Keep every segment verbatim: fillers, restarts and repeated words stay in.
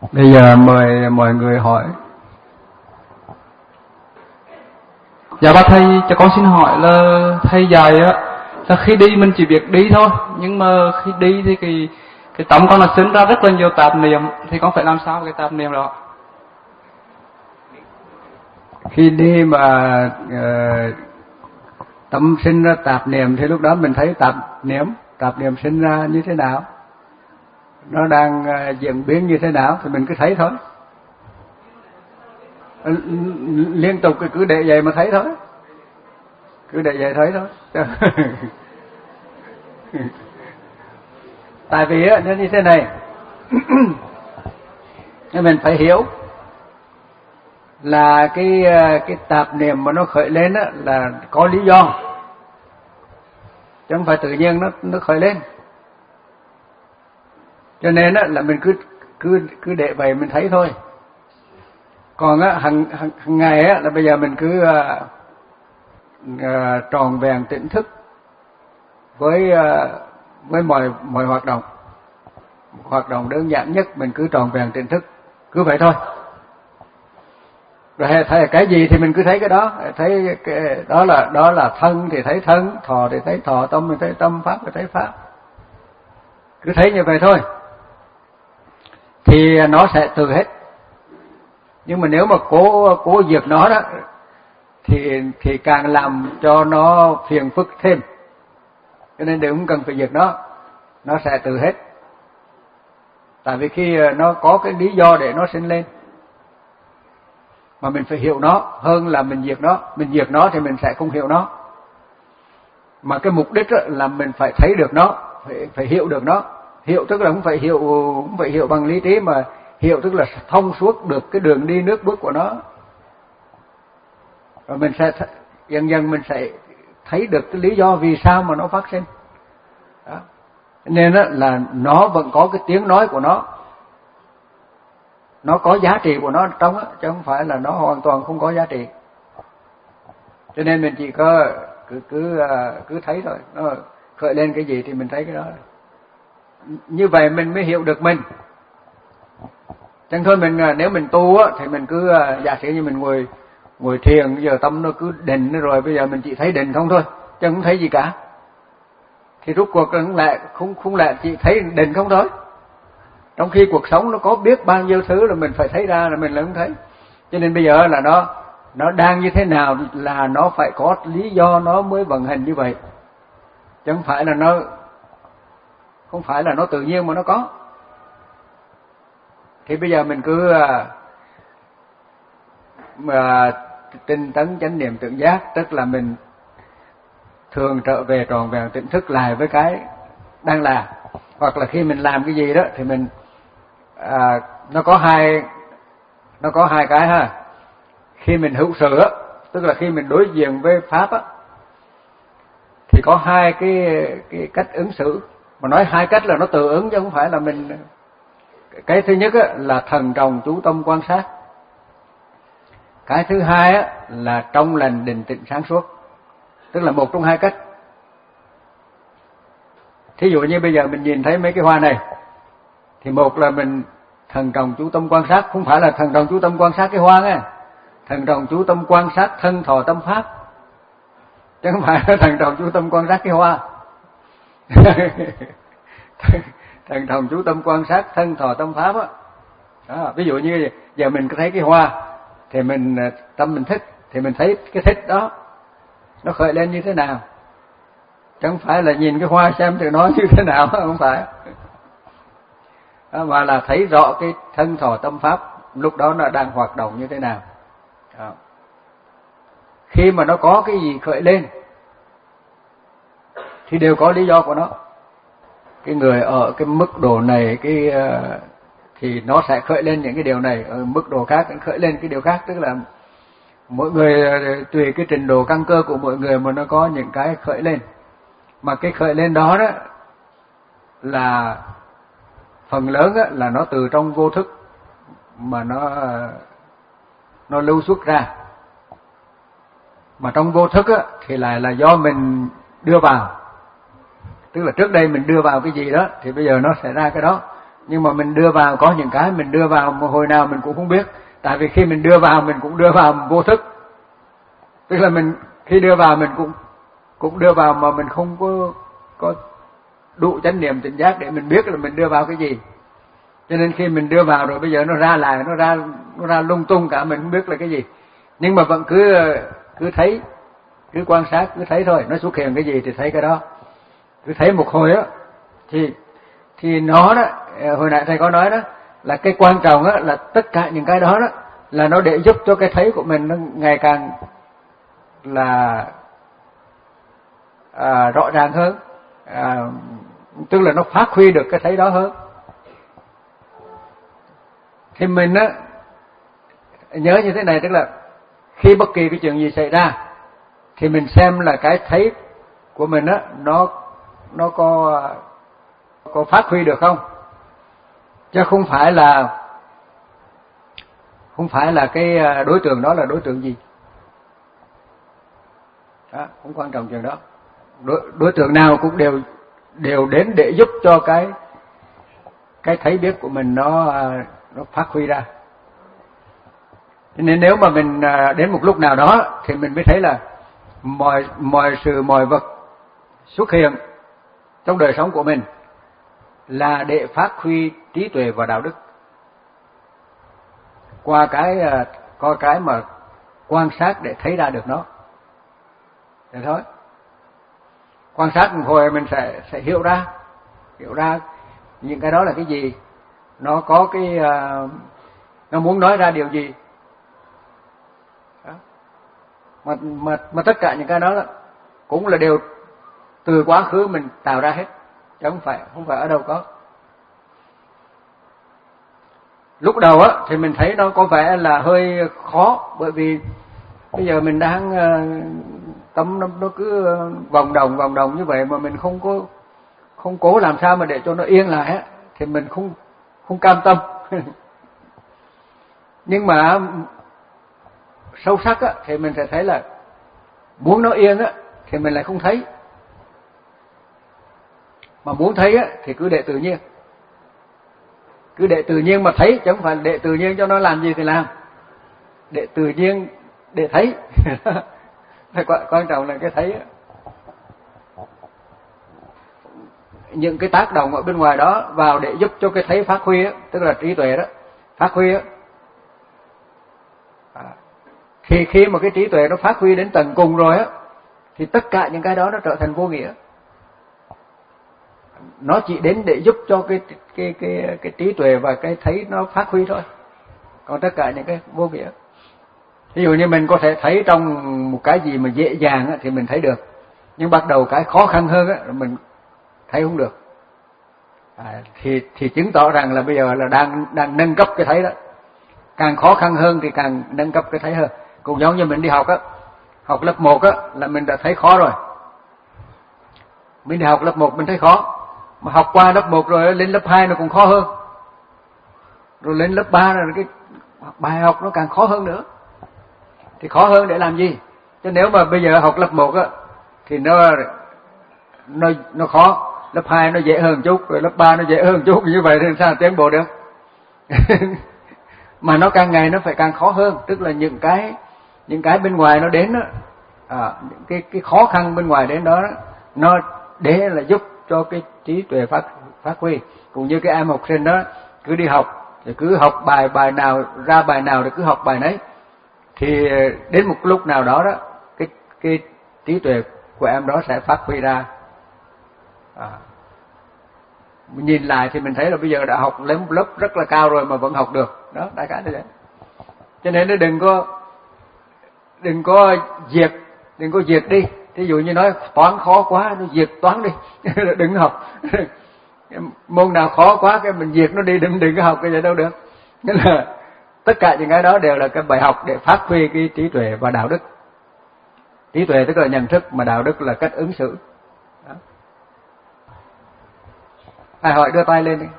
Bây giờ mời mọi người hỏi. Dạ bác thầy, cho con xin hỏi là thầy dạy á, là khi đi mình chỉ việc đi thôi, nhưng mà khi đi thì cái cái tâm con là sinh ra rất là nhiều tạp niệm, thì con phải làm sao với cái tạp niệm đó? Khi đi mà uh, tâm sinh ra tạp niệm thì lúc đó mình thấy tạp niệm, tạp niệm sinh ra như thế nào, nó đang uh, diễn biến như thế nào thì mình cứ thấy thôi. Liên tục cứ để vậy mà thấy thôi, cứ để vậy thấy thôi. Tại vì á, nó như thế này. Nên mình phải hiểu là cái cái tạp niệm mà nó khởi lên á là có lý do, chứ không phải tự nhiên nó nó khởi lên. Cho nên á là mình cứ cứ cứ để vậy mình thấy thôi. Còn á hàng hàng, hàng ngày á là bây giờ mình cứ uh, uh, tròn vẹn tỉnh thức với uh, với mọi mọi hoạt động. Hoạt động đơn giản nhất mình cứ tròn vẹn tỉnh thức, cứ vậy thôi. Rồi thấy cái gì thì mình cứ thấy cái đó, thấy cái đó là đó là thân thì thấy thân, thọ thì thấy thọ, tâm thì thấy tâm, pháp thì thấy pháp. Cứ thấy như vậy thôi thì nó sẽ từ hết. Nhưng mà nếu mà cố cố diệt nó đó thì thì càng làm cho nó phiền phức thêm. Cho nên đừng cần phải diệt nó, nó sẽ từ hết. Tại vì khi nó có cái lý do để nó sinh lên, mà mình phải hiểu nó hơn là mình diệt nó. Mình diệt nó thì mình sẽ không hiểu nó. Mà cái mục đích là mình phải thấy được nó, phải phải hiểu được nó. Hiểu tức là không phải hiểu không phải hiểu bằng lý trí, mà hiểu tức là thông suốt được cái đường đi nước bước của nó. Và mình sẽ dần dần mình sẽ thấy được cái lý do vì sao mà nó phát sinh. Đó. Nên là nó vẫn có cái tiếng nói của nó, nó có giá trị của nó trong á, chứ không phải là nó hoàn toàn không có giá trị. Cho nên mình chỉ có cứ cứ cứ thấy thôi, nó khởi lên cái gì thì mình thấy cái đó. Như vậy mình mới hiểu được mình. Chẳng thôi mình nếu mình tu á thì mình cứ giả sử như mình ngồi ngồi thiền, giờ tâm nó cứ định rồi, bây giờ mình chỉ thấy định không thôi, chứ không thấy gì cả. Thì rốt cuộc không lẽ không không lẽ chỉ thấy định không thôi. Trong khi cuộc sống nó có biết bao nhiêu thứ là mình phải thấy ra là mình là không thấy. Cho nên bây giờ là nó nó đang như thế nào là nó phải có lý do nó mới vận hành như vậy. Chứ không phải là nó không phải là nó tự nhiên mà nó có. Thì bây giờ mình cứ mà tinh tấn chánh niệm tự giác, tức là mình thường trở về tròn vẹn tỉnh thức lại với cái đang làm. Hoặc là khi mình làm cái gì đó thì mình à, nó có hai nó có hai cái ha. Khi mình hữu sự á, tức là khi mình đối diện với pháp á, thì có hai cái cái cách ứng xử. Mà nói hai cách là nó tự ứng chứ không phải là mình. Cái thứ nhất á là thần trọng chú tâm quan sát. Cái thứ hai á là trong lành định tĩnh sáng suốt. Tức là một trong hai cách. Thí dụ như bây giờ mình nhìn thấy mấy cái hoa này, thì một là mình thần trọng chú tâm quan sát, không phải là thần trọng chú tâm quan sát cái hoa nghe. Thần trọng chú tâm quan sát thân thọ tâm pháp, chứ không phải là thần trọng chú tâm quan sát cái hoa. Thần trọng chú tâm quan sát thân thọ tâm pháp á. Đó, ví dụ như giờ mình thấy cái hoa thì mình tâm mình thích, thì mình thấy cái thích đó nó khởi lên như thế nào. Chứ không phải là nhìn cái hoa xem thì nó như thế nào, không phải. Đó, mà là thấy rõ cái thân thọ tâm pháp lúc đó nó đang hoạt động như thế nào. Đó. Khi mà nó có cái gì khởi lên thì đều có lý do của nó. Cái người ở cái mức độ này cái thì nó sẽ khởi lên những cái điều này, ở mức độ khác cũng khởi lên cái điều khác. Tức là mỗi người tùy cái trình độ căn cơ của mỗi người mà nó có những cái khởi lên. Mà cái khởi lên đó đó là phần lớn đó, là nó từ trong vô thức mà nó nó lưu xuất ra. Mà trong vô thức á, thì lại là do mình đưa vào. Tức là trước đây mình đưa vào cái gì đó thì bây giờ nó sẽ ra cái đó. Nhưng mà mình đưa vào, có những cái mình đưa vào một hồi nào mình cũng không biết. Tại vì khi mình đưa vào mình cũng đưa vào vô thức. Tức là mình khi đưa vào mình cũng cũng đưa vào mà mình không có có đủ chánh niệm tỉnh giác để mình biết là mình đưa vào cái gì. Cho nên khi mình đưa vào rồi bây giờ nó ra lại, nó ra nó ra lung tung cả, mình không biết là cái gì. Nhưng mà vẫn cứ cứ thấy, cứ quan sát, cứ thấy thôi, nó xuất hiện cái gì thì thấy cái đó. Cứ thấy một hồi á thì thì nó đó, hồi nãy thầy có nói đó, là cái quan trọng á là tất cả những cái đó đó là nó để giúp cho cái thấy của mình nó ngày càng là à, rõ ràng hơn, à, tức là nó phát huy được cái thấy đó hơn. Thì mình á nhớ như thế này, tức là khi bất kỳ cái chuyện gì xảy ra thì mình xem là cái thấy của mình á nó nó có có phát huy được không, chứ không phải là không phải là cái đối tượng đó là đối tượng gì. Đó, không quan trọng chuyện đó. Đối, đối tượng nào cũng đều đều đến để giúp cho cái cái thấy biết của mình nó nó phát huy ra. Nên nếu mà mình đến một lúc nào đó thì mình mới thấy là mọi mọi sự mọi vật xuất hiện trong đời sống của mình là để phát huy trí tuệ và đạo đức qua cái qua cái mà quan sát để thấy ra được nó. Thế thôi. Quan sát một hồi mình sẽ sẽ hiểu ra, hiểu ra những cái đó là cái gì, nó có cái uh, nó muốn nói ra điều gì. Đó. Mà mà mà tất cả những cái đó là cũng là đều từ quá khứ mình tạo ra hết, chứ không phải không phải ở đâu có. Lúc đầu á thì mình thấy nó có vẻ là hơi khó, bởi vì bây giờ mình đang uh, tâm nó, nó cứ vòng đồng vòng đồng như vậy mà mình không có không cố làm sao mà để cho nó yên lại á, thì mình không không cam tâm. Nhưng mà sâu sắc á thì mình sẽ thấy là muốn nó yên á thì mình lại không thấy, mà muốn thấy á thì cứ để tự nhiên, cứ để tự nhiên mà thấy, chứ không phải để tự nhiên cho nó làm gì thì làm, để tự nhiên để thấy. Quan, quan trọng là cái thấy á. Những cái tác động ở bên ngoài đó vào để giúp cho cái thấy phát huy á, tức là trí tuệ đó phát huy á. À, khi khi mà cái trí tuệ nó phát huy đến tận cùng rồi á thì tất cả những cái đó nó trở thành vô nghĩa. Nó chỉ đến để giúp cho cái cái cái cái trí tuệ và cái thấy nó phát huy thôi, còn tất cả những cái vô nghĩa. Ví dụ như mình có thể thấy trong một cái gì mà dễ dàng á, thì mình thấy được, nhưng bắt đầu cái khó khăn hơn á, mình thấy không được. À, thì thì chứng tỏ rằng là bây giờ là đang đang nâng cấp cái thấy đó, càng khó khăn hơn thì càng nâng cấp cái thấy hơn. Cũng giống như mình đi học á, học lớp một á là mình đã thấy khó rồi, mình đi học lớp một mình thấy khó, mà học qua lớp một rồi lên lớp hai nó cũng khó hơn, rồi lên lớp ba rồi cái bài học nó càng khó hơn nữa. Thì khó hơn để làm gì? Chứ nếu mà bây giờ học lớp một á thì nó nó nó khó, lớp hai nó dễ hơn chút, rồi lớp ba nó dễ hơn chút, như vậy thì sao tiến bộ được? Mà nó càng ngày nó phải càng khó hơn, tức là những cái những cái bên ngoài nó đến đó, à, những cái cái khó khăn bên ngoài đến đó, nó để là giúp cho cái trí tuệ phát phát huy. Cũng như cái em học sinh đó cứ đi học thì cứ học bài bài nào ra bài nào thì cứ học bài nấy, thì đến một lúc nào đó đó cái cái trí tuệ của em đó sẽ phát huy ra. À, nhìn lại thì mình thấy là bây giờ đã học lên lớp rất là cao rồi mà vẫn học được đó, đại khái như vậy. Cho nên nó đừng có đừng có diệt đừng có diệt đi. Ví dụ như nói toán khó quá, nó diệt toán đi. Đừng học. Môn nào khó quá cái mình diệt nó đi, đừng đừng có học cái gì đâu được. Nên là tất cả những cái đó đều là cái bài học để phát huy cái trí tuệ và đạo đức. Trí tuệ tức là nhận thức, mà đạo đức là cách ứng xử. Đó. Ai hỏi đưa tay lên đi.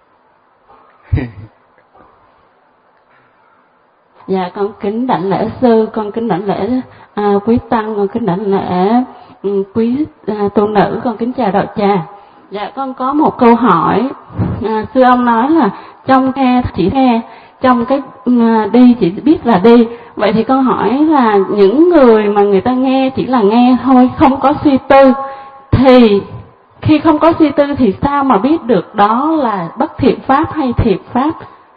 Dạ con kính đảnh lễ sư, con kính đảnh lễ à, quý tăng, con kính đảnh lễ um, quý à, tu nữ, con kính chào đạo tràng. Dạ con có một câu hỏi. à, sư ông nói là trong nghe chỉ nghe, trong cái à, đi chỉ biết là đi. Vậy thì con hỏi là những người mà người ta nghe chỉ là nghe thôi, không có suy tư, thì khi không có suy tư thì sao mà biết được đó là bất thiện pháp hay thiện pháp?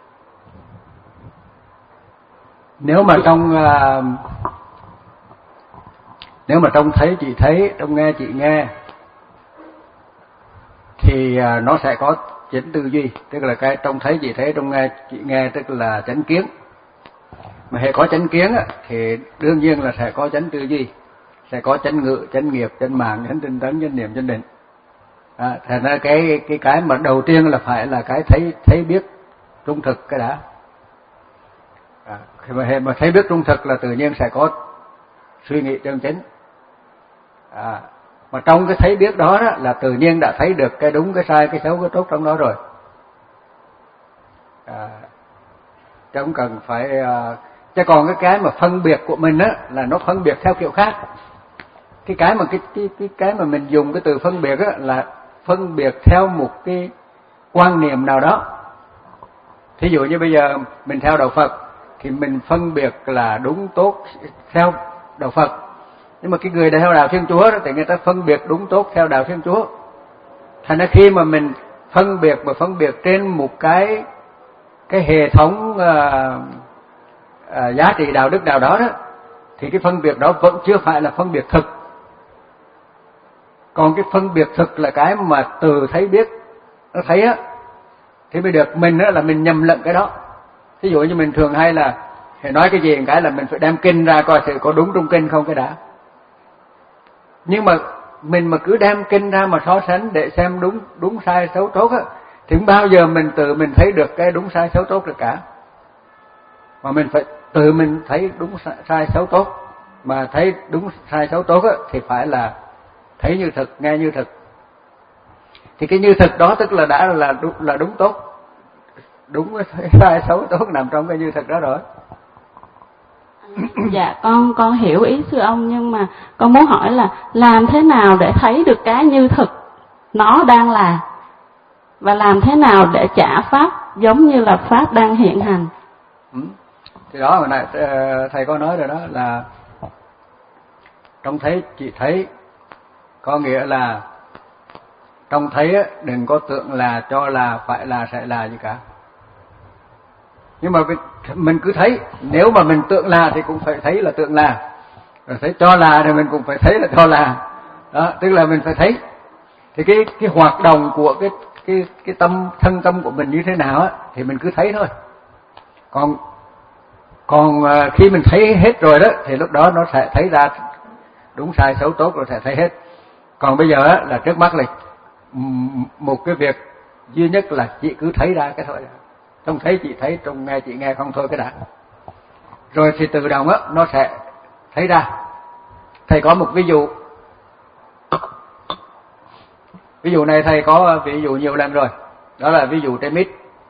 Nếu mà trong uh, nếu mà trong thấy chị thấy, trong nghe chị nghe, thì uh, nó sẽ có chánh tư duy, tức là cái trong thấy chị thấy, trong nghe chị nghe, tức là chánh kiến. Mà hệ có chánh kiến á, thì đương nhiên là sẽ có chánh tư duy, sẽ có chánh ngữ, chánh nghiệp, chánh mạng, chánh tinh tấn, chánh niệm, chánh định. À, thành ra cái cái cái mà đầu tiên là phải là cái thấy thấy biết trung thực cái đã. À, khi mà, mà thấy biết trung thực là tự nhiên sẽ có suy nghĩ chân chính. À, mà trong cái thấy biết đó, đó là tự nhiên đã thấy được cái đúng, cái sai, cái xấu, cái tốt trong đó rồi. À, chứ không cần phải uh, chứ còn cái cái mà phân biệt của mình á là nó phân biệt theo kiểu khác. Cái cái mà cái cái cái cái mà mình dùng cái từ phân biệt á là phân biệt theo một cái quan niệm nào đó. Thí dụ như bây giờ mình theo đạo Phật thì mình phân biệt là đúng tốt theo đạo Phật. Nhưng mà cái người theo đạo Thiên Chúa đó thì người ta phân biệt đúng tốt theo đạo Thiên Chúa. Thành ra khi mà mình phân biệt và phân biệt trên một cái cái hệ thống uh, uh, giá trị đạo đức nào đó đó, thì cái phân biệt đó vẫn chưa phải là phân biệt thực. Còn cái phân biệt thực là cái mà từ thấy biết nó thấy á, thì mới được. Mình á là mình nhầm lẫn cái đó. Ví dụ như mình thường hay là nói cái gì một cái là mình phải đem kinh ra coi thử có đúng trong kinh không cái đã. Nhưng mà mình mà cứ đem kinh ra mà so sánh để xem đúng đúng sai xấu tốt á, thì không bao giờ mình tự mình thấy được cái đúng sai xấu tốt được cả. Mà mình phải tự mình thấy đúng sai xấu tốt. Mà thấy đúng sai xấu tốt á thì phải là thấy như thực, nghe như thực. Thì cái như thực đó tức là đã là đúng, là đúng tốt. Đúng sai xấu tốt nằm trong cái như thực đó rồi. Dạ con con hiểu ý sư ông, nhưng mà con muốn hỏi là làm thế nào để thấy được cái như thực nó đang là, và làm thế nào để trả pháp giống như là pháp đang hiện hành? Ừ. Thì đó mà này thầy có nói rồi đó, là trong thấy chị thấy có nghĩa là trong thấy á, đừng có tưởng là, cho là, phải là, sẽ là gì cả. Nhưng mà mình cứ thấy, nếu mà mình tưởng là thì cũng phải thấy là tưởng là, rồi thấy cho là thì mình cũng phải thấy là cho là. Đó, tức là mình phải thấy. Thì cái cái hoạt động của cái cái cái tâm thân tâm của mình như thế nào á thì mình cứ thấy thôi. Còn còn khi mình thấy hết rồi đó thì lúc đó nó sẽ thấy ra đúng sai xấu tốt rồi sẽ thấy hết. Còn bây giờ á là trước mắt là một cái việc duy nhất là chị cứ thấy ra cái thôi. Trong thấy chị thấy, trong nghe chị nghe không thôi cái đã. Rồi thì tự động á nó sẽ thấy ra. Thầy có một ví dụ. Ví dụ này thầy có ví dụ nhiều lần rồi. Đó là ví dụ trái mít.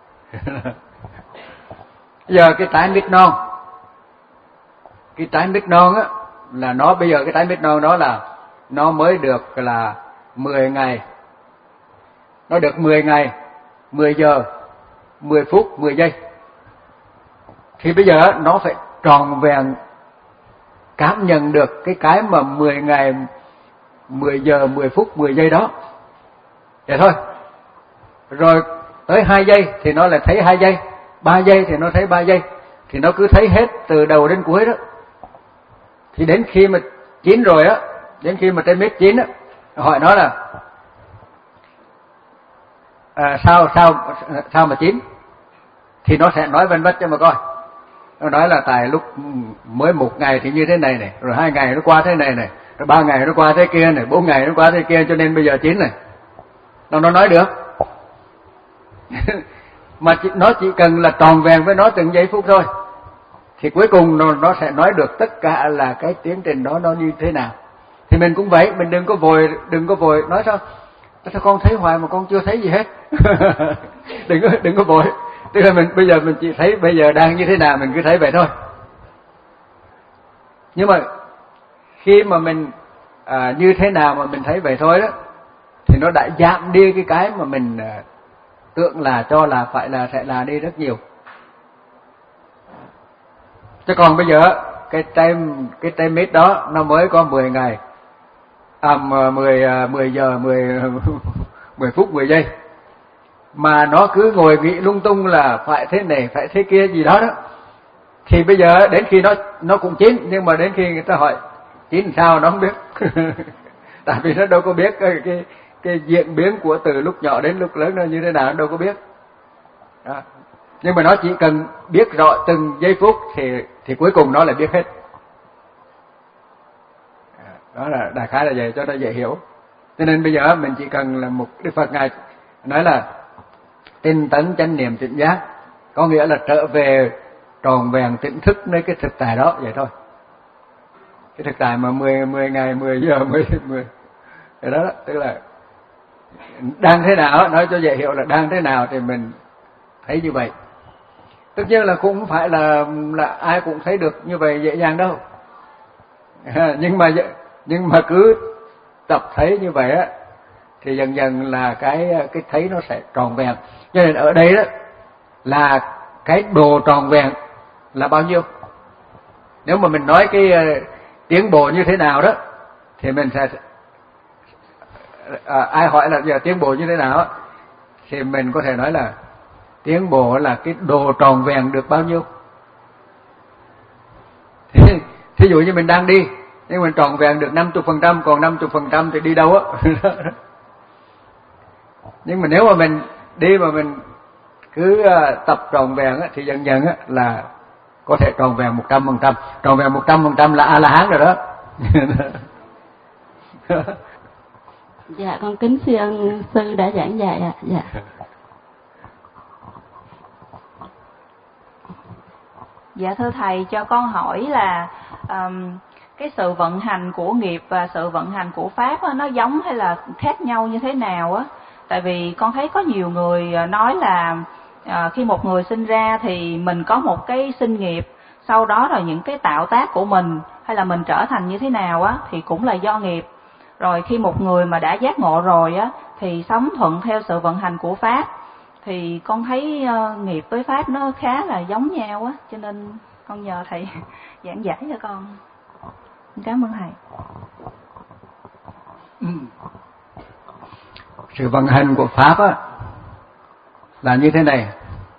Bây giờ cái trái mít non, cái trái mít non á là nó, bây giờ cái trái mít non đó là nó mới được là mười ngày. Nó được mười ngày, mười giờ, mười phút, mười giây. Thì bây giờ nó phải tròn vẹn cảm nhận được cái cái mà mười ngày, mười giờ, mười phút, mười giây đó. Vậy thôi. Rồi tới hai giây thì nó lại thấy hai giây, ba giây thì nó thấy ba giây. Thì nó cứ thấy hết từ đầu đến cuối đó. Thì đến khi mà chín rồi á, đến khi mà trái mít chín á, hỏi nó là à, sao sao sao mà chín? Thì nó sẽ nói vân vân cho mà coi. Nó nói là tại lúc mới một ngày thì như thế này này, rồi hai ngày nó qua thế này này, rồi ba ngày nó qua thế kia này, bốn ngày nó qua thế kia, cho nên bây giờ chín này. Nó nó nói được. Mà nó chỉ cần là tròn vẹn với nó từng giây phút thôi, thì cuối cùng nó, nó sẽ nói được tất cả là cái tiến trình đó nó như thế nào. Thì mình cũng vậy, mình đừng có vội, đừng có vội nói sao, sao con thấy hoài mà con chưa thấy gì hết. đừng có đừng có vội. Tức là mình bây giờ mình chỉ thấy bây giờ đang như thế nào, mình cứ thấy vậy thôi. Nhưng mà khi mà mình à, như thế nào mà mình thấy vậy thôi đó, thì nó đã giảm đi cái cái mà mình tưởng là, cho là, phải là, sẽ là đi rất nhiều. Chứ còn bây giờ cái time cái time mít đó nó mới có mười ngày, à, mười mười giờ mười mười phút mười giây, mà nó cứ ngồi nghĩ lung tung là phải thế này phải thế kia gì đó đó, thì bây giờ đến khi nó nó cũng chín, nhưng mà đến khi người ta hỏi chín sao nó không biết. Tại vì nó đâu có biết cái, cái cái diễn biến của từ lúc nhỏ đến lúc lớn nó như thế nào, nó đâu có biết đó. Nhưng mà nó chỉ cần biết rõ từng giây phút thì thì cuối cùng nó lại biết hết. Đó là đại khái là vậy, cho nó dễ hiểu. Cho nên bây giờ mình chỉ cần là một Đức Phật ngài nói là tinh tấn chánh niệm tỉnh giác, có nghĩa là trở về tròn vẹn tỉnh thức nơi cái thực tại đó vậy thôi. Cái thực tại mà mười mười ngày mười giờ mười mười cái đó, đó tức là đang thế nào, nói cho dễ hiểu là đang thế nào thì mình thấy như vậy. Tất nhiên là cũng không phải là là ai cũng thấy được như vậy dễ dàng đâu. Nhưng mà nhưng mà cứ tập thấy như vậy á thì dần dần là cái cái thấy nó sẽ tròn vẹn. Cho nên ở đây đó là cái độ tròn vẹn là bao nhiêu? Nếu mà mình nói cái uh, tiến bộ như thế nào đó thì mình sẽ à, ai hỏi là giờ tiến bộ như thế nào thì mình có thể nói là tiến bộ là cái độ tròn vẹn được bao nhiêu. Thì, thí dụ như mình đang đi nhưng mình tròn vẹn được năm mươi phần trăm, còn năm mươi phần trăm thì đi đâu á. Nhưng mà nếu mà mình đi mà mình cứ tập tròn vẹn á, thì dần dần á, là có thể tròn vẹn một trăm phần trăm. Tròn vẹn một trăm phần trăm là A-la-hán rồi đó. Dạ, con kính sư ân sư đã giảng dạy ạ. Dạ. Dạ thưa thầy, cho con hỏi là um, cái sự vận hành của nghiệp và sự vận hành của pháp á, nó giống hay là khác nhau như thế nào á? Tại vì con thấy có nhiều người nói là à, khi một người sinh ra thì mình có một cái sinh nghiệp, sau đó là những cái tạo tác của mình hay là mình trở thành như thế nào á thì cũng là do nghiệp. Rồi khi một người mà đã giác ngộ rồi á thì sống thuận theo sự vận hành của pháp, thì con thấy uh, nghiệp với pháp nó khá là giống nhau á, cho nên con nhờ thầy giảng giải cho con. Cảm ơn thầy. Sự vận hành của pháp á là như thế này.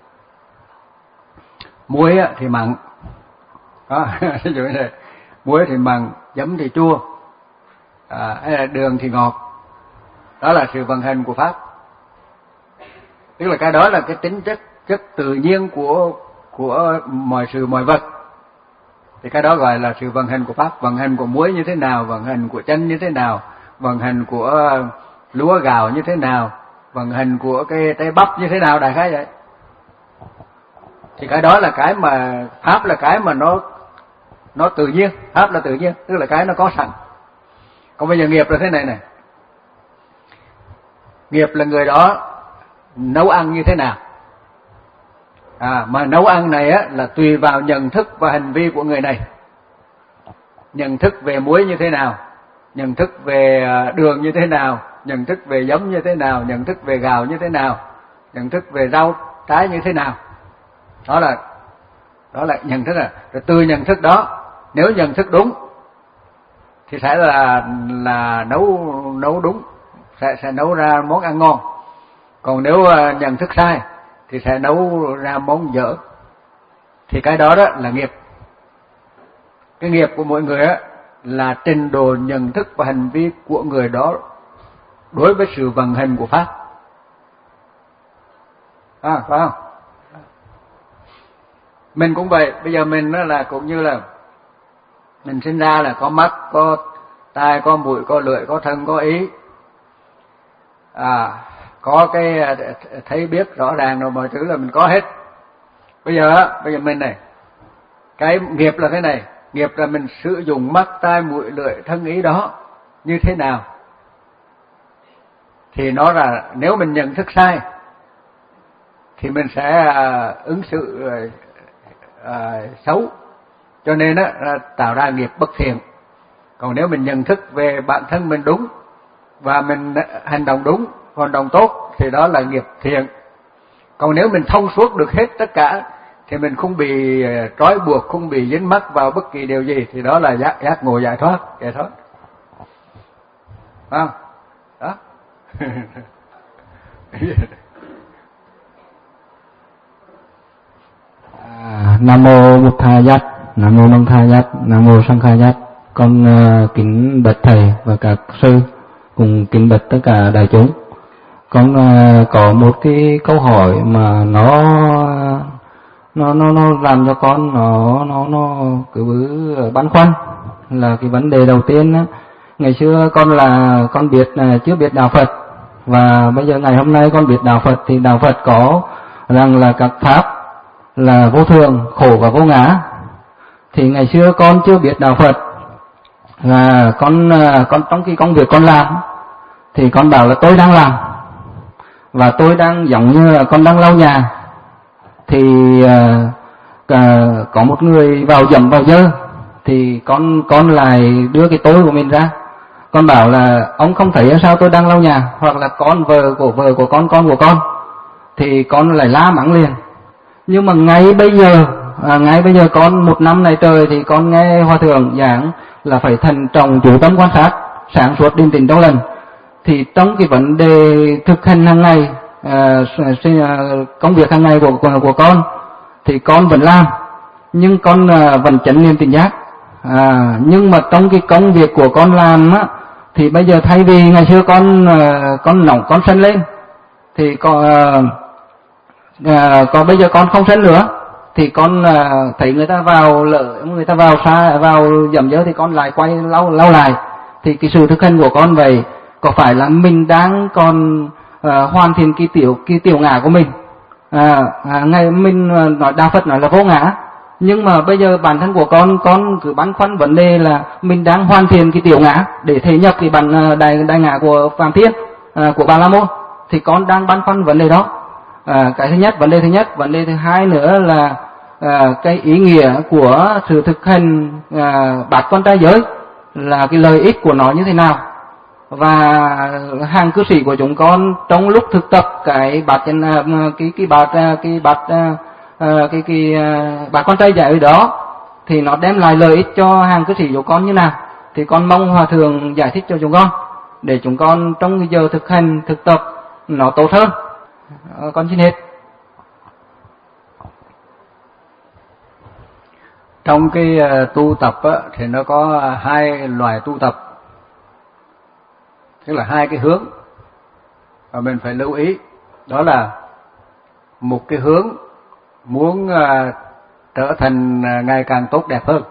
Muối á thì mặn, đó, ví dụ như này, muối thì mặn, giấm thì chua, à, hay là đường thì ngọt. Đó là sự vận hành của pháp. Tức là cái đó là cái tính chất chất tự nhiên của của mọi sự mọi vật. Thì cái đó gọi là sự vận hành của pháp. Vận hành của muối như thế nào, vận hành của chanh như thế nào, vận hành của lúa gạo như thế nào, vận hành của cái trái bắp như thế nào, đại khái vậy. Thì cái đó là cái mà pháp là cái mà nó nó tự nhiên, pháp là tự nhiên, tức là cái nó có sẵn. Còn bây giờ nghiệp là thế này này. Nghiệp là người đó nấu ăn như thế nào. À, mà nấu ăn này á là tùy vào nhận thức và hành vi của người này. Nhận thức về muối như thế nào, nhận thức về đường như thế nào, nhận thức về giấm như thế nào, nhận thức về gạo như thế nào, nhận thức về rau trái như thế nào. Đó là đó là nhận thức. À. Rồi từ nhận thức đó, nếu nhận thức đúng thì sẽ là là nấu nấu đúng, sẽ sẽ nấu ra món ăn ngon. Còn nếu nhận thức sai thì sẽ nấu ra món dở. Thì cái đó đó là nghiệp. Cái nghiệp của mỗi người á là trình độ nhận thức và hành vi của người đó đối với sự vận hành của pháp. À, phải không? Mình cũng vậy. Bây giờ mình đó là cũng như là mình sinh ra là có mắt, có tai, có mũi, có lưỡi, có thân, có ý. À, có cái thấy biết rõ ràng rồi, mọi thứ là mình có hết. Bây giờ bây giờ mình này, cái nghiệp là thế này. Nghiệp là mình sử dụng mắt, tai, mũi, lưỡi, thân, ý đó như thế nào. Thì nó là nếu mình nhận thức sai thì mình sẽ à, ứng xử à, xấu, cho nên á tạo ra nghiệp bất thiện. Còn nếu mình nhận thức về bản thân mình đúng và mình hành động đúng, hành động tốt thì đó là nghiệp thiện. Còn nếu mình thông suốt được hết tất cả thì mình không bị trói buộc, không bị dính mắc vào bất kỳ điều gì, thì đó là giác giác ngộ giải thoát, giải thoát. Phải không? Đó. À, Nam mô Bụt Tha Giác, Nam mô Năng Tha Giác, Nam mô Sang Kha Giác. Con uh, kính bạch thầy và các sư, cùng kính bạch tất cả đại chúng. Con uh, có một cái câu hỏi mà nó nó nó nó làm cho con nó nó nó cứ băn khoăn, là cái vấn đề đầu tiên á. Ngày xưa con là con biết là chưa biết đạo Phật, và bây giờ ngày hôm nay con biết đạo Phật, thì đạo Phật có rằng là các pháp là vô thường, khổ và vô ngã. Thì ngày xưa con chưa biết đạo Phật, là con con trong cái công việc con làm thì con bảo là tôi đang làm, và tôi đang giống như là con đang lau nhà, thì uh, uh, có một người vào dầm vào dơ, thì con con lại đưa cái tôi của mình ra, con bảo là ông không thấy sao tôi đang lau nhà, hoặc là con vợ của vợ của con con của con, thì con lại la mắng liền. Nhưng mà ngay bây giờ à, ngay bây giờ con một năm này trời thì con nghe hòa thượng giảng là phải thận trọng chú tâm quan sát, sáng suốt điềm tĩnh trong lành. Thì trong cái vấn đề thực hành hàng ngày, à, công việc hàng ngày của, của của con thì con vẫn làm, nhưng con à, vẫn chánh niệm tỉnh giác. À, nhưng mà trong cái công việc của con làm á, thì bây giờ thay vì ngày xưa con à, con nóng con sân lên, thì con à, à, còn bây giờ con không sân nữa, thì con à, thấy người ta vào lỡ người ta vào xa vào dầm dỡ thì con lại quay lau lau lại. Thì cái sự thực hành của con vậy có phải là mình đang còn à, hoàn thiện cái tiểu cái tiểu ngã của mình? À, à, ngày mình nói đạo Phật nói là vô ngã, nhưng mà bây giờ bản thân của con con cứ băn khoăn vấn đề là mình đang hoàn thiện cái tiểu ngã để thể nhập cái bản đại đại ngã của Phạm Thiên, à, của Bà La Môn, thì con đang băn khoăn vấn đề đó. À, cái thứ nhất, vấn đề thứ nhất, vấn đề thứ hai nữa là à, cái ý nghĩa của sự thực hành à, bát quan trai giới, là cái lợi ích của nó như thế nào, và hàng cư sĩ của chúng con trong lúc thực tập cái bát cái cái bát cái bát cái cái, cái bát quan trai giới đó thì nó đem lại lợi ích cho hàng cư sĩ của con như nào, thì con mong hòa thượng giải thích cho chúng con để chúng con trong cái giờ thực hành thực tập nó tốt hơn. À, con xin hết. Trong cái uh, tu tập á, thì nó có hai loại tu tập, tức là hai cái hướng mà mình phải lưu ý. Đó là một cái hướng muốn uh, trở thành uh, ngày càng tốt đẹp hơn,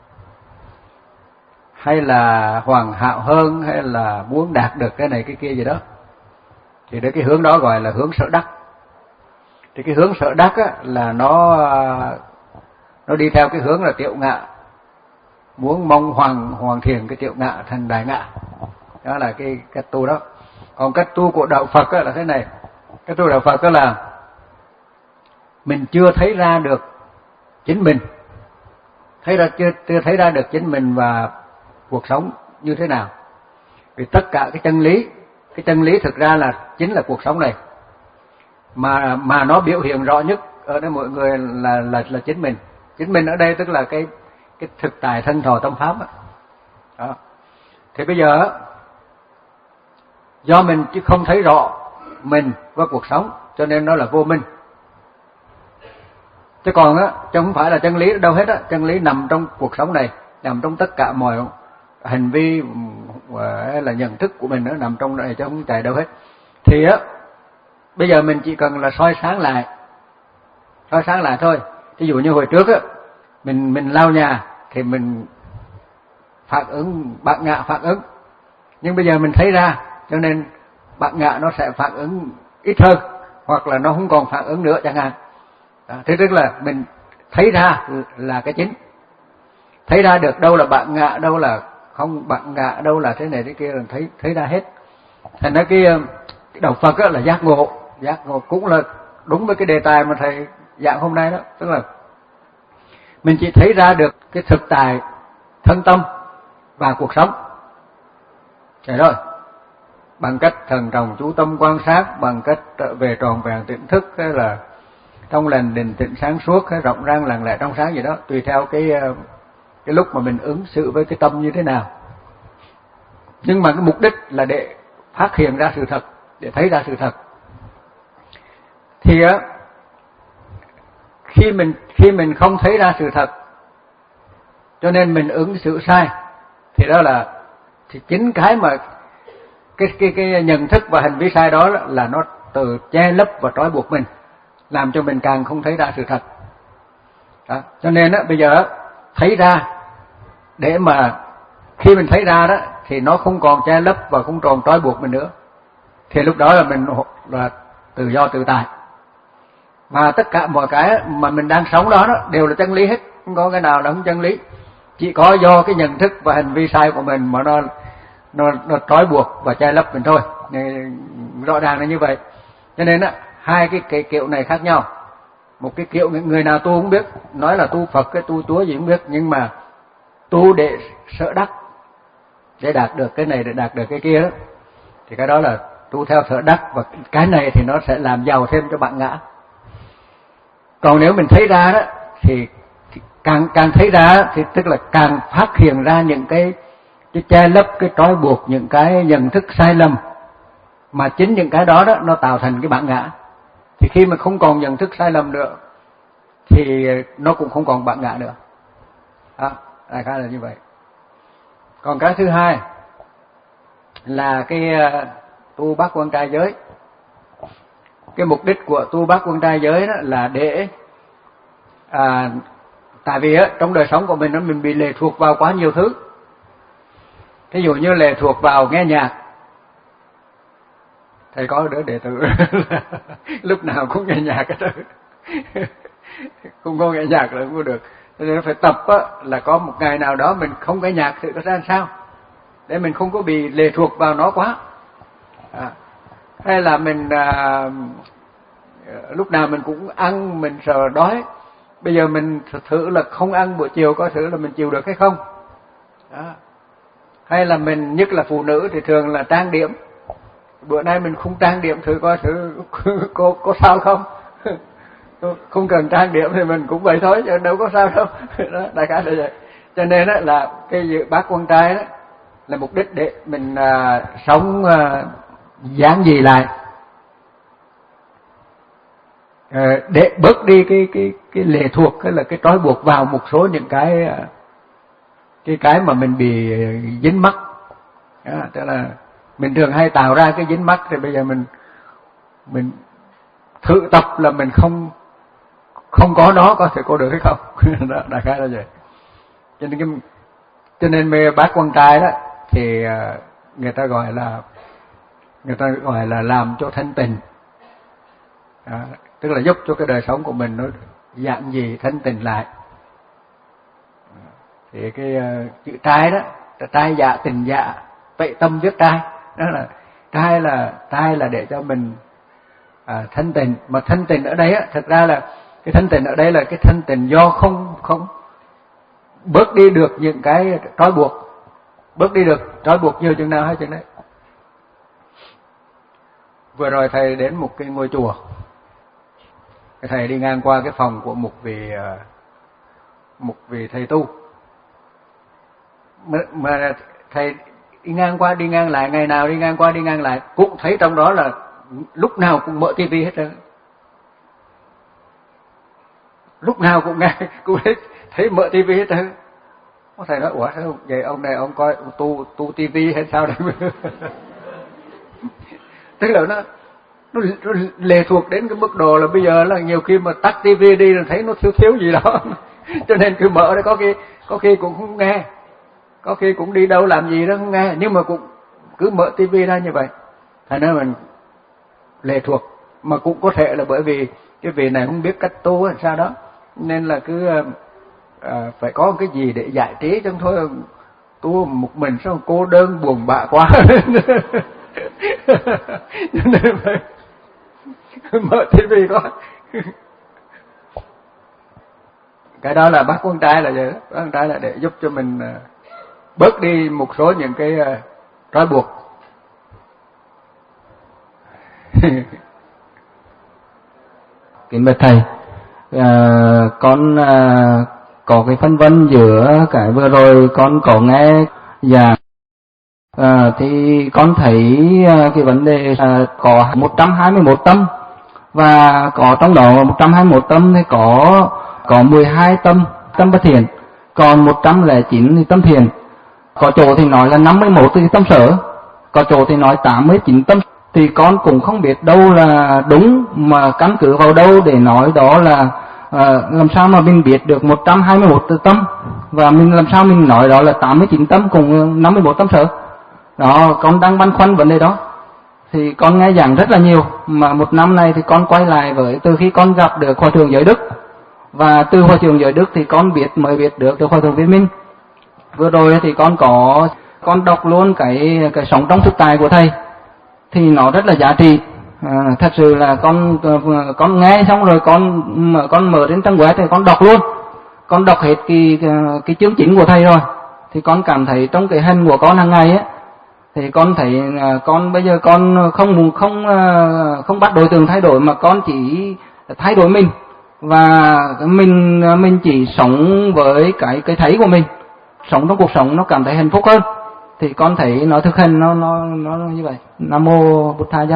hay là hoàn hảo hơn, hay là muốn đạt được cái này cái kia gì đó, thì đấy cái hướng đó gọi là hướng sở đắc. Thì cái hướng sở đắc á, là nó nó đi theo cái hướng là tiểu ngã, muốn mong hoàn hoàn thiện cái tiểu ngã thành đại ngã. Đó là cái cách tu đó. Còn cách tu của đạo Phật á, là thế này. Cách tu đạo Phật đó là mình chưa thấy ra được chính mình, thấy ra chưa chưa thấy ra được chính mình và cuộc sống như thế nào. Vì tất cả cái chân lý, cái chân lý thực ra là chính là cuộc sống này, mà mà nó biểu hiện rõ nhất ở đây mọi người là là là chính mình. Chính mình ở đây tức là cái cái thực tại thân thọ tâm pháp đó. Đó. Thì bây giờ do mình chứ không thấy rõ mình và cuộc sống, cho nên nó là vô minh. Chứ còn á, chứ không phải là chân lý đâu hết á. Chân lý nằm trong cuộc sống này, nằm trong tất cả mọi hành vi là nhận thức của mình, nó nằm trong này chứ không chạy đâu hết. Thì á, bây giờ mình chỉ cần là soi sáng lại, soi sáng lại thôi. Ví dụ như hồi trước á, mình mình lau nhà thì mình phản ứng bát ngã phản ứng, nhưng bây giờ mình thấy ra, cho nên bát ngã nó sẽ phản ứng ít hơn, hoặc là nó không còn phản ứng nữa chẳng hạn. Thế tức là mình thấy ra là cái chính, thấy ra được đâu là bát ngã, đâu là không bát ngã, đâu là thế này thế kia, là thấy thấy ra hết. Thành ra cái, cái đạo Phật á là giác ngộ, giác ngộ cũng là đúng với cái đề tài mà thầy giảng hôm nay đó, tức là mình chỉ thấy ra được cái thực tại thân tâm và cuộc sống. Vậy rồi. bằng cách thần trọng chú tâm quan sát, bằng cách trở về tròn vẹn tỉnh thức, hay là trong lành định tĩnh sáng suốt, hay rộng rang lặng lẽ trong sáng gì đó, tùy theo cái cái lúc mà mình ứng xử với cái tâm như thế nào. Nhưng mà cái mục đích là để phát hiện ra sự thật, để thấy ra sự thật. Thì á, khi mình khi mình không thấy ra sự thật, cho nên mình ứng xử sai, thì đó là thì chính cái mà cái cái cái nhận thức và hành vi sai đó là nó từ che lấp và trói buộc mình, làm cho mình càng không thấy ra sự thật. Đó. Cho nên á, bây giờ thấy ra, để mà khi mình thấy ra đó thì nó không còn che lấp và không còn trói buộc mình nữa, thì lúc đó là mình là tự do tự tại. Mà tất cả mọi cái mà mình đang sống đó, đó đều là chân lý hết, không có cái nào là không chân lý. Chỉ có do cái nhận thức và hành vi sai của mình mà nó nó nó trói buộc và che lấp mình thôi. Rõ ràng là như vậy. Cho nên á, hai cái, cái kiểu này khác nhau. Một cái kiểu người nào tu không biết, nói là tu Phật, cái tu Chúa gì không biết, nhưng mà tu để sở đắc, để đạt được cái này, để đạt được cái kia đó, thì cái đó là tu theo sở đắc, và cái này thì nó sẽ làm giàu thêm cho bạn ngã. Còn nếu mình thấy ra đó thì càng càng thấy ra thì tức là càng phát hiện ra những cái cái che lấp, cái trói buộc, những cái nhận thức sai lầm, mà chính những cái đó đó nó tạo thành cái bản ngã. Thì khi mà không còn nhận thức sai lầm nữa thì nó cũng không còn bản ngã nữa. Đó, đại khái là như vậy. Còn cái thứ hai là cái tu bát quan trai giới. Cái mục đích của tu bát quan trai giới đó là để à, tại vì á, trong đời sống của mình nó mình bị lệ thuộc vào quá nhiều thứ. Ví dụ như lệ thuộc vào nghe nhạc. Thầy có đứa đệ tử lúc nào cũng nghe nhạc hết trơn. Không có nghe nhạc là không có được. Cho nên phải tập á, là có một ngày nào đó mình không nghe nhạc thì có ra sao, để mình không có bị lệ thuộc vào nó quá. À, hay là mình à, lúc nào mình cũng ăn, mình sợ đói. Bây giờ mình thử là không ăn buổi chiều, có thử là mình chịu được hay không. Đó. Hay là mình, nhất là phụ nữ thì thường là trang điểm. Bữa nay mình không trang điểm, thử coi thử có, có sao không. Không cần trang điểm thì mình cũng vậy thôi, chứ đâu có sao đâu. Đó, đại khái là vậy. Cho nên đó là cái dự bát quan trai đó là mục đích để mình à, sống à, giản dị lại, à, để bớt đi cái cái cái lệ thuộc, cái là cái trói buộc vào một số những cái cái cái mà mình bị dính mắc. Đó, tức là mình thường hay tạo ra cái dính mắc, thì bây giờ mình mình thử tập là mình không không có nó, có thể có được hay không. Đó, đại khái là vậy. Cho nên cái cho nên mê bát quan trai đó thì người ta gọi là người ta gọi là làm cho thanh tịnh. Đó, tức là giúp cho cái đời sống của mình nó dạng gì thanh tịnh lại. Thì cái uh, chữ trai đó, trai dạ tình dạ, vậy tâm viết trai, đó là trai là trai là để cho mình à, thanh tịnh. Mà thanh tịnh ở đây á, thật ra là cái thanh tịnh ở đây là cái thanh tịnh do không không bớt đi được những cái trói buộc, bớt đi được trói buộc nhiều chừng nào hay chừng đấy. Vừa rồi thầy đến một cái ngôi chùa, thầy đi ngang qua cái phòng của một vị một vị thầy tu, mà, mà thầy đi ngang qua đi ngang lại, ngày nào đi ngang qua đi ngang lại cũng thấy trong đó là lúc nào cũng mở tivi hết trơn, lúc nào cũng nghe cũng thấy, thấy mở tivi hết trơn. Thầy nói ủa sao vậy, ông này ông coi tu tu tivi hay sao đấy? Tức là nó, nó nó lệ thuộc đến cái mức độ là bây giờ là nhiều khi mà tắt tivi đi là thấy nó thiếu thiếu gì đó, cho nên cứ mở đấy, có khi có khi cũng không nghe, có khi cũng đi đâu làm gì đó không nghe, nhưng mà cũng cứ mở tivi ra như vậy. Thành ra mình lệ thuộc, mà cũng có thể là bởi vì cái vị này không biết cách tu hay sao đó, nên là cứ à, phải có cái gì để giải trí, chứ thôi tu một mình sao cô đơn buồn bã quá. Nên phải mở tivi coi. Cái đó là bác con trai là vậy đó. Bác con trai là để giúp cho mình bớt đi một số những cái trói buộc. Kính bạch thầy, à, con à, có cái phân vân giữa cái vừa rồi con có nghe giảng, à, thì con thấy à, cái vấn đề à, có một trăm hai mươi mốt tâm, và có trong đó một trăm hai mươi mốt tâm thì có có mười hai tâm tâm bất thiện, còn một trăm lẻ chín thì tâm thiện. Có chỗ thì nói là năm mươi mốt thì tâm sở, có chỗ thì nói tám mươi chín tâm, thì con cũng không biết đâu là đúng, mà căn cứ vào đâu để nói đó là à, làm sao mà mình biết được một trăm hai mươi mốt tâm, và mình làm sao mình nói đó là tám mươi chín tâm cùng năm mươi mốt tâm sở. Đó, con đang băn khoăn vấn đề đó. Thì con nghe giảng rất là nhiều, mà một năm này thì con quay lại với từ khi con gặp được Hòa thượng Giới Đức, và từ Hòa thượng Giới Đức thì con biết mới biết được từ Hòa thượng Viên Minh. Vừa rồi thì con có con đọc luôn cái cái sống trong thực tại của thầy, thì nó rất là giá trị. À, thật sự là con con nghe xong rồi con con mở trên trang web thì con đọc luôn, con đọc hết cái cái chương chính của thầy rồi, thì con cảm thấy trong cái hành của con hàng ngày á, thì con thấy con bây giờ con không không không bắt đối tượng thay đổi, mà con chỉ thay đổi mình, và mình mình chỉ sống với cái cái thấy của mình, sống trong cuộc sống nó cảm thấy hạnh phúc hơn, thì con thấy nó thực hành nó nó nó như vậy. Nam mô Bụt Tha Giác.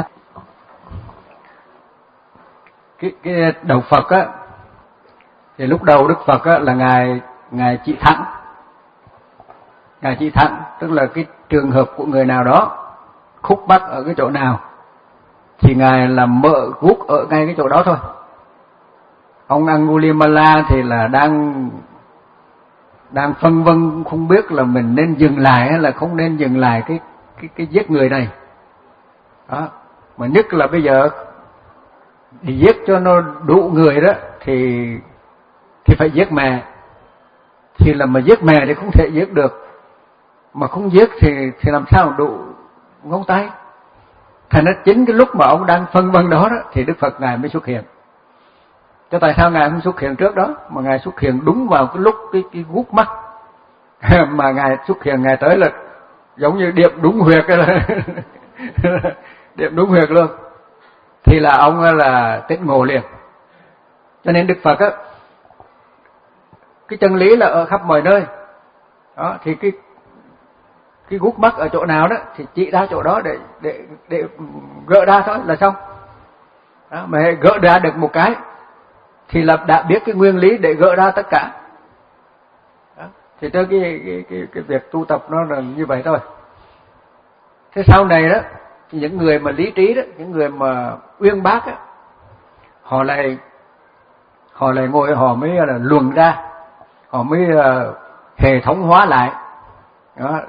Cái cái đầu Phật á, thì lúc đầu Đức Phật á là ngài ngài trị thẳng, ngài trị thẳng tức là cái trường hợp của người nào đó khúc mắc ở cái chỗ nào thì ngài làm mỡ guốc ở ngay cái chỗ đó thôi. Ông Angulimala thì là đang đang phân vân không biết là mình nên dừng lại hay là không nên dừng lại cái cái cái giết người này. Đó, mà nhất là bây giờ thì giết cho nó đủ người đó thì thì phải giết mẹ. Thì là mà giết mẹ thì không thể giết được, mà không giết thì thì làm sao đủ ngón tay. Thành ra chính cái lúc mà ông đang phân vân đó, đó thì Đức Phật ngài mới xuất hiện. Cho tại sao ngài không xuất hiện trước đó, mà ngài xuất hiện đúng vào cái lúc cái cái guốc mắt mà ngài xuất hiện, ngài tới là giống như điệp đúng huyệt là điệp đúng huyệt luôn, thì là ông là tỉnh ngộ liền. Cho nên Đức Phật á, cái chân lý là ở khắp mọi nơi. Đó, thì cái cái guốc mắt ở chỗ nào đó thì chỉ ra chỗ đó để để để gỡ ra thôi là xong. Đó, mà gỡ ra được một cái thì là đã biết cái nguyên lý để gỡ ra tất cả. Đó, thì tới cái cái cái cái việc tu tập nó là như vậy thôi. Thế sau này đó, những người mà lý trí đó, những người mà uyên bác á, họ lại họ lại ngồi họ mới là luận ra, họ mới uh, hệ thống hóa lại. Đó.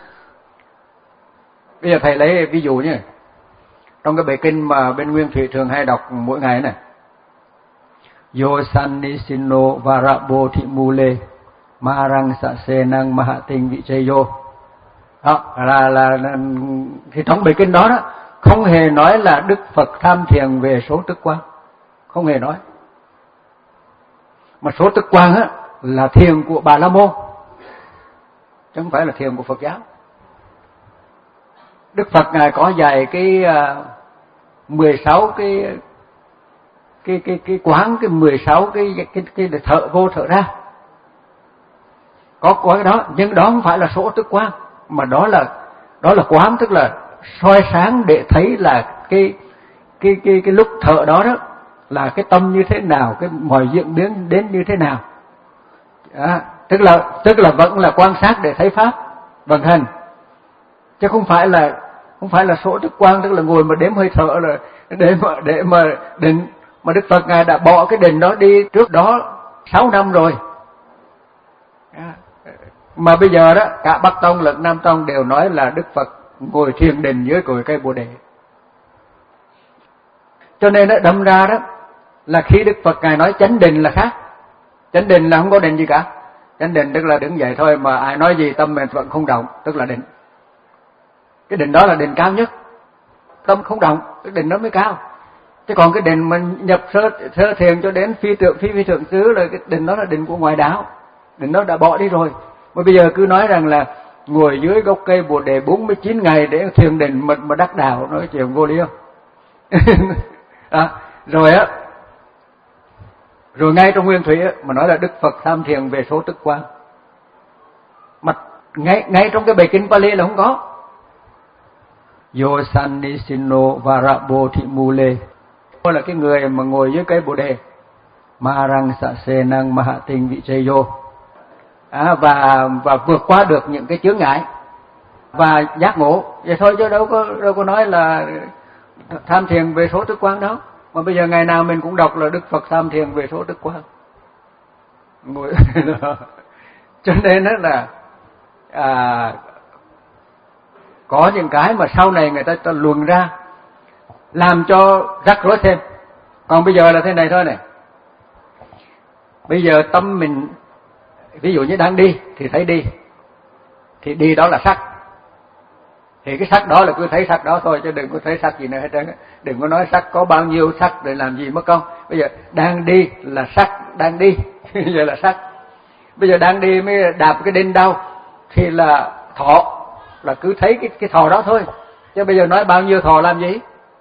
Bây giờ thầy lấy ví dụ nhé, trong cái bài kinh mà bên Nguyên Thủy thường hay đọc mỗi ngày này, Yo Sannisino Varabodhimule Marang Sasenang Mahating Vichayo. Đó là, là là thì trong bài kinh đó đó không hề nói là Đức Phật tham thiền về số tức quang, không hề nói. Mà số tức quang á là thiền của Bà La Môn, chứ không phải là thiền của Phật giáo. Đức Phật ngài có dạy cái uh, mười sáu cái cái cái cái quán, cái mười sáu cái cái cái, cái thở vô thở ra. Có có cái đó, nhưng đó không phải là số tức quang, mà đó là đó là quán, tức là soi sáng để thấy là cái cái cái cái lúc thở đó đó là cái tâm như thế nào, cái mọi diễn biến đến như thế nào. Đó, tức là tức là vẫn là quan sát để thấy pháp vận hành, chứ không phải là không phải là số tức quang, tức là ngồi mà đếm hơi thở là để mà để mà định. Mà Đức Phật ngài đã bỏ cái định đó đi trước đó sáu năm rồi. Mà bây giờ đó cả Bắc Tông lẫn Nam Tông đều nói là Đức Phật ngồi thiền định dưới cội cây Bồ Đề. Cho nên đó, đâm ra đó là khi Đức Phật ngài nói chánh định là khác. Chánh định là không có định gì cả. Chánh định tức là đứng dậy thôi mà ai nói gì tâm mình vẫn không động, tức là định. Cái định đó là định cao nhất. Tâm không động, cái định đó mới cao. Chứ còn cái định mà nhập sơ, sơ thiền cho đến phi tượng phi phi thượng xứ là cái định đó là định của ngoại đạo. Định đó đã bỏ đi rồi. Mà bây giờ cứ nói rằng là ngồi dưới gốc cây Bồ Đề bốn mươi chín ngày để thiền định mà, mà đắc đạo, nói chuyện vô lý không? À, rồi á, rồi ngay trong nguyên thủy á, mà nói là Đức Phật tham thiền về số tức quang, mà ngay ngay trong cái bài kinh Pali là không có. Yo Sannisino Varabodhimule là cái người mà ngồi dưới cây bồ đề, Marang Sasenang Mahating Vichayo, à, và và vượt qua được những cái chướng ngại và giác ngộ vậy thôi, chứ đâu có đâu có nói là tham thiền về số tức quang đâu. Mà bây giờ ngày nào mình cũng đọc là Đức Phật tham thiền về số tức quang. Ngồi cho nên đó là à, có những cái mà sau này người ta, ta luận ra làm cho rắc rối thêm. Còn bây giờ là thế này thôi này. Bây giờ tâm mình ví dụ như đang đi thì thấy đi, thì đi đó là sắc, thì cái sắc đó là cứ thấy sắc đó thôi, chứ đừng có thấy sắc gì nữa hết trơn. Đừng có nói sắc có bao nhiêu sắc để làm gì mất công. Bây giờ đang đi là sắc đang đi bây giờ là sắc. Bây giờ đang đi mới đạp cái đinh đau thì là thọ, là cứ thấy cái cái thọ đó thôi, chứ bây giờ nói bao nhiêu thọ làm gì.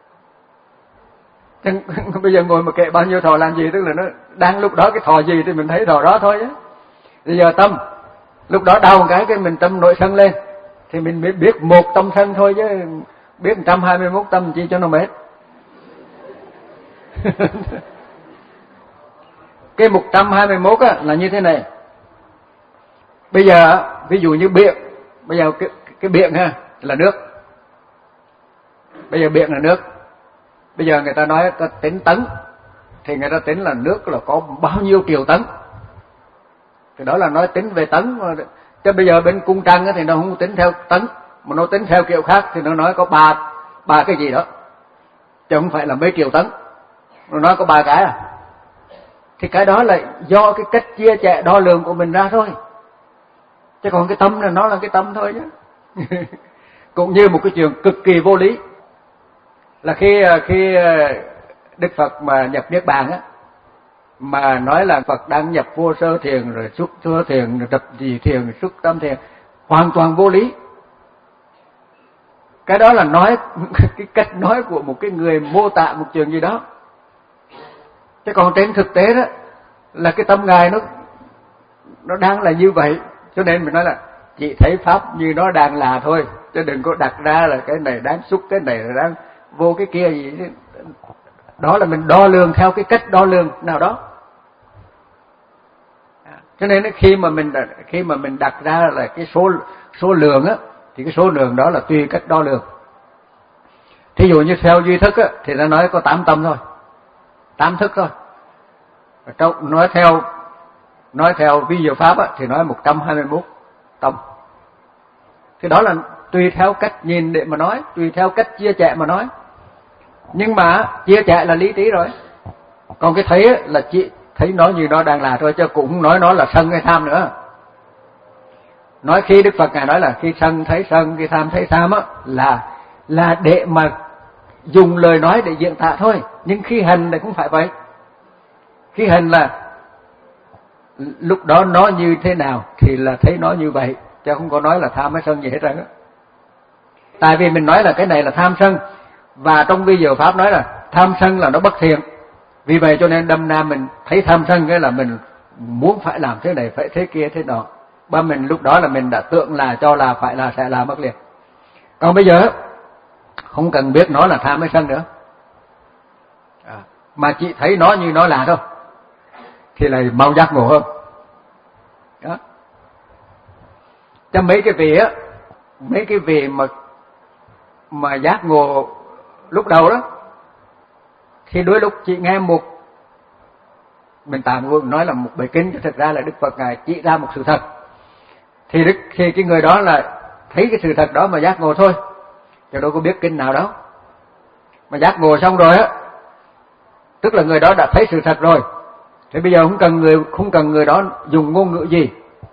Chứ bây giờ ngồi mà kệ bao nhiêu thọ làm gì, tức là nó đang lúc đó cái thọ gì thì mình thấy thọ đó thôi á. Bây giờ tâm lúc đó đau một cái cái mình tâm nội sân lên thì mình biết biết một tâm sân thôi, chứ biết một trăm hai mươi mốt tâm chi cho nó mệt. Cái một trăm hai mươi mốt á là như thế này. Bây giờ ví dụ như biển, bây giờ cái cái biển ha là nước. Bây giờ biển là nước. Bây giờ người ta nói ta tính tấn thì người ta tính là nước là có bao nhiêu triệu tấn. Thì đó là nói tính về tấn. Chứ bây giờ bên cung trăng thì nó không tính theo tấn, mà nó tính theo kiểu khác thì nó nói có ba ba cái gì đó, chứ không phải là mấy triệu tấn. Nó nói có ba cái à. Thì cái đó là do cái cách chia sẻ đo lường của mình ra thôi. Chứ còn cái tâm là nó là cái tâm thôi chứ. Cũng như một cái chuyện cực kỳ vô lý là khi khi Đức Phật mà nhập Niết Bàn á, mà nói là Phật đang nhập vô sơ thiền rồi xuất sơ thiền rồi tập trì thiền xuất tâm thiền, hoàn toàn vô lý. Cái đó là nói cái cách nói của một cái người mô tả một chuyện gì đó. Chứ còn trên thực tế đó là cái tâm Ngài nó nó đang là như vậy. Cho nên mình nói là chỉ thấy pháp như nó đang là thôi, chứ đừng có đặt ra là cái này đáng xúc, cái này là đáng vô, cái kia gì. Đó là mình đo lường theo cái cách đo lường nào đó. Cho nên khi mà mình khi mà mình đặt ra là cái số số lượng á, thì cái số lượng đó là tùy cách đo lường. Thí dụ như theo duy thức á, thì nó nói có tám tâm thôi, tám thức thôi. Trong nói theo nói theo vi diệu pháp á, thì nói một trăm hai mươi mốt tâm. Thì đó là tùy theo cách nhìn để mà nói, tùy theo cách chia sẻ mà nói. Nhưng mà chia sẻ là lý trí rồi. Còn cái thấy á, là chỉ thấy nó như nó đang là thôi, chứ cũng không nói nó là sân hay tham nữa. Nói khi Đức Phật Ngài nói là khi sân thấy sân, khi tham thấy tham á, là là để mà dùng lời nói để diễn tả thôi. Nhưng khi hành thì cũng phải vậy. Khi hành là lúc đó nó như thế nào thì là thấy nó như vậy, chứ không có nói là tham hay sân gì hết trơn á. Tại vì mình nói là cái này là tham sân, và trong vi diệu pháp nói là tham sân là nó bất thiện. Vì vậy cho nên đâm ra mình thấy tham sân cái là mình muốn phải làm thế này, phải thế kia, thế nọ. Ba mình lúc đó là mình đã tưởng là, cho là, phải là, sẽ là mất liền. Còn bây giờ không cần biết nó là tham hay sân nữa, à, mà chỉ thấy nó như nó là thôi, thì là mau giác ngộ hơn. Đó. Cho mấy cái vị á, mấy cái vị mà mà giác ngộ lúc đầu đó, thì đôi lúc chị nghe một, mình tạm gồm nói là một bài kinh, chứ thực ra là Đức Phật Ngài chỉ ra một sự thật. Thì đức khi cái người đó là thấy cái sự thật đó mà giác ngộ thôi, chứ đâu có biết kinh nào đâu. Mà giác ngộ xong rồi á, tức là người đó đã thấy sự thật rồi. Thì bây giờ không cần người không cần người đó dùng ngôn ngữ gì,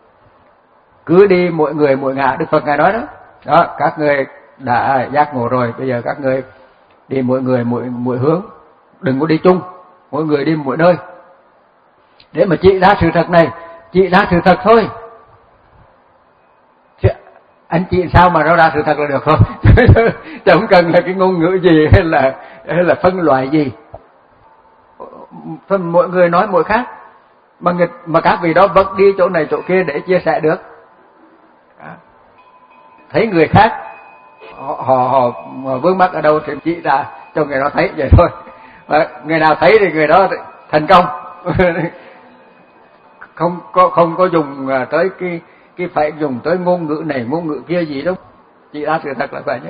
cứ đi mỗi người mỗi ngả. Đức Phật Ngài nói đó, đó các người đã giác ngộ rồi, bây giờ các người đi mỗi người mỗi mỗi hướng, đừng có đi chung, mỗi người đi mỗi nơi, để mà chỉ ra sự thật này, chỉ ra sự thật thôi. Thì anh chị sao mà nói ra sự thật là được không? Chẳng cần là cái ngôn ngữ gì hay là hay là phân loại gì, phân mỗi người nói mỗi khác, mà người, mà các vị đó vẫn đi chỗ này chỗ kia để chia sẻ được. Thấy người khác họ họ, họ vướng mắc ở đâu thì chỉ ra cho người đó thấy vậy thôi. Và người nào thấy thì người đó thành công. Không có không có dùng tới cái cái phải dùng tới ngôn ngữ này ngôn ngữ kia gì đâu, chỉ ra sự thật là vậy nhé.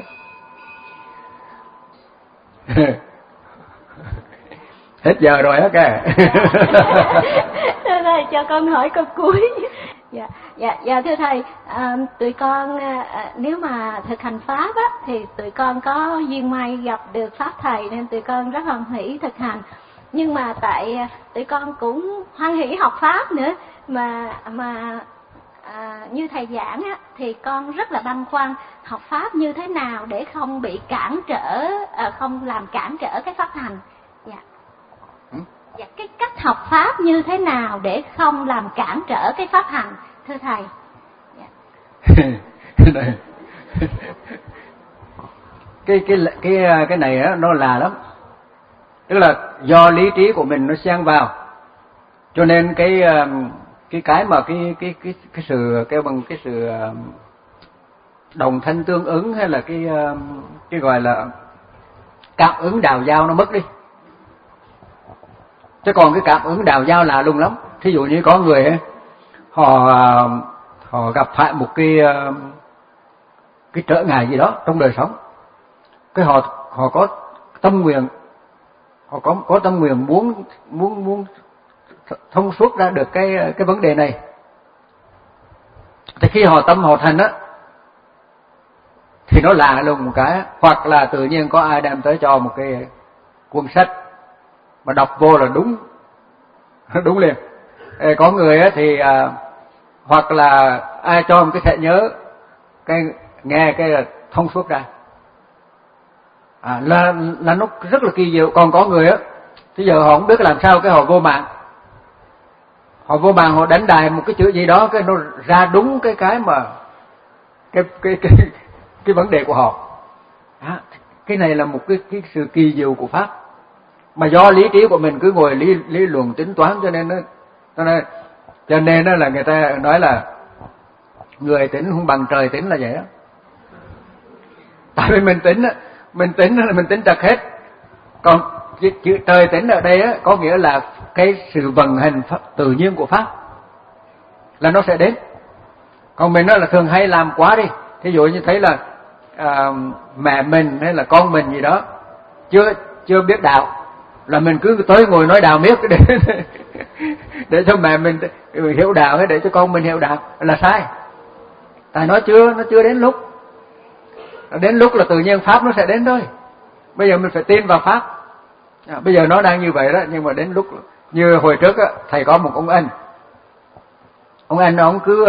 Hết giờ rồi á kìa. Thưa thầy, cho con hỏi câu cuối. Dạ, dạ, dạ thưa thầy, à, tụi con à, nếu mà thực hành pháp á, thì tụi con có duyên may gặp được pháp thầy nên tụi con rất hoan hỷ thực hành. Nhưng mà tại tụi con cũng hoan hỷ học pháp nữa, mà mà à, như thầy giảng á, thì con rất là băn khoăn học pháp như thế nào để không bị cản trở, à, không làm cản trở cái pháp hành. Dạ. Dạ, cái cách học pháp như thế nào để không làm cản trở cái pháp hành, thưa thầy? Dạ. cái cái cái cái này á, nó là lắm, tức là do lý trí của mình nó xen vào, cho nên cái cái cái mà cái cái cái cái sự cái bằng cái sự đồng thanh tương ứng hay là cái cái gọi là cảm ứng đào giao nó mất đi. Chứ còn cái cảm ứng đào giao là lùng lắm. Thí dụ như có người ấy, họ họ gặp phải một cái cái trở ngại gì đó trong đời sống, cái họ họ có tâm nguyện, họ có có tâm nguyện muốn muốn muốn thông suốt ra được cái cái vấn đề này. Thì khi họ tâm họ thành á, thì nó lạ lùng một cái, hoặc là tự nhiên có ai đem tới cho một cái cuốn sách mà đọc vô là đúng đúng liền. Có người á thì à, hoặc là ai cho một cái thẻ nhớ, cái nghe cái là thông suốt ra, à, là là nó rất là kỳ diệu. Còn có người á, bây giờ họ không biết làm sao, cái họ vô mạng, họ vô mạng họ đánh đài một cái chữ gì đó, cái nó ra đúng cái cái mà cái cái cái cái vấn đề của họ. À, cái này là một cái cái sự kỳ diệu của pháp, mà do lý trí của mình cứ ngồi lý lý luận tính toán, cho nên nó cho nên cho nên đó là người ta nói là người tính không bằng trời tính, là vậy đó. Tại vì mình tính mình tính là mình tính trật hết, còn chữ trời tính ở đây á, có nghĩa là cái sự vận hành tự nhiên của pháp là nó sẽ đến. Còn mình nói là thường hay làm quá đi, thí dụ như thấy là à, mẹ mình hay là con mình gì đó chưa chưa biết đạo, là mình cứ tới ngồi nói đạo miết để để cho mẹ mình hiểu đạo hay để cho con mình hiểu đạo, là sai. Tại nó chưa nó chưa đến lúc, đến lúc là tự nhiên pháp nó sẽ đến thôi. Bây giờ mình phải tin vào pháp. À, bây giờ nó đang như vậy đó, nhưng mà đến lúc như hồi trước á, thầy có một ông anh, ông anh ông cứ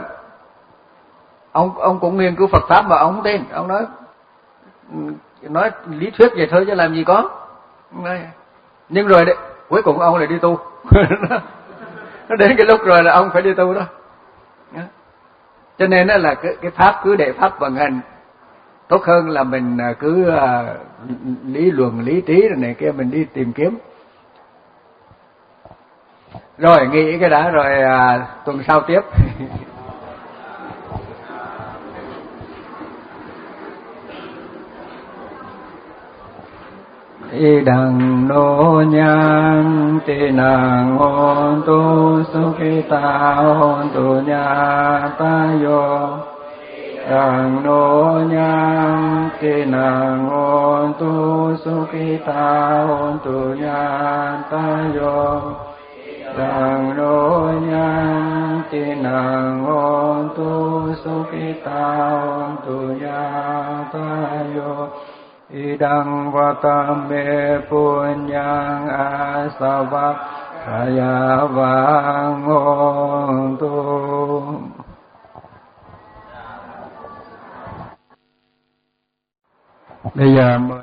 ông ông cũng nghiên cứu Phật pháp mà ông không tin, ông nói nói lý thuyết vậy thôi chứ làm gì có. Nhưng rồi đấy, cuối cùng ông lại đi tu. Nó đến cái lúc rồi là ông phải đi tu đó. Cho nên đó là cái, cái pháp cứ để pháp vận hành, tốt hơn là mình cứ uh, lý luận lý trí rồi này kia mình đi tìm kiếm. Rồi nghĩ cái đã rồi uh, tuần sau tiếp. Idang no nyang tinang hontu sukita hontu nyatayo. Idang no nyang tinang hontu sukita hontu nyatayo. Idang no nyang tinang hontu sukita hontu nyatayo. Idang vatame punyang asava kaya vangontu. Bây giờ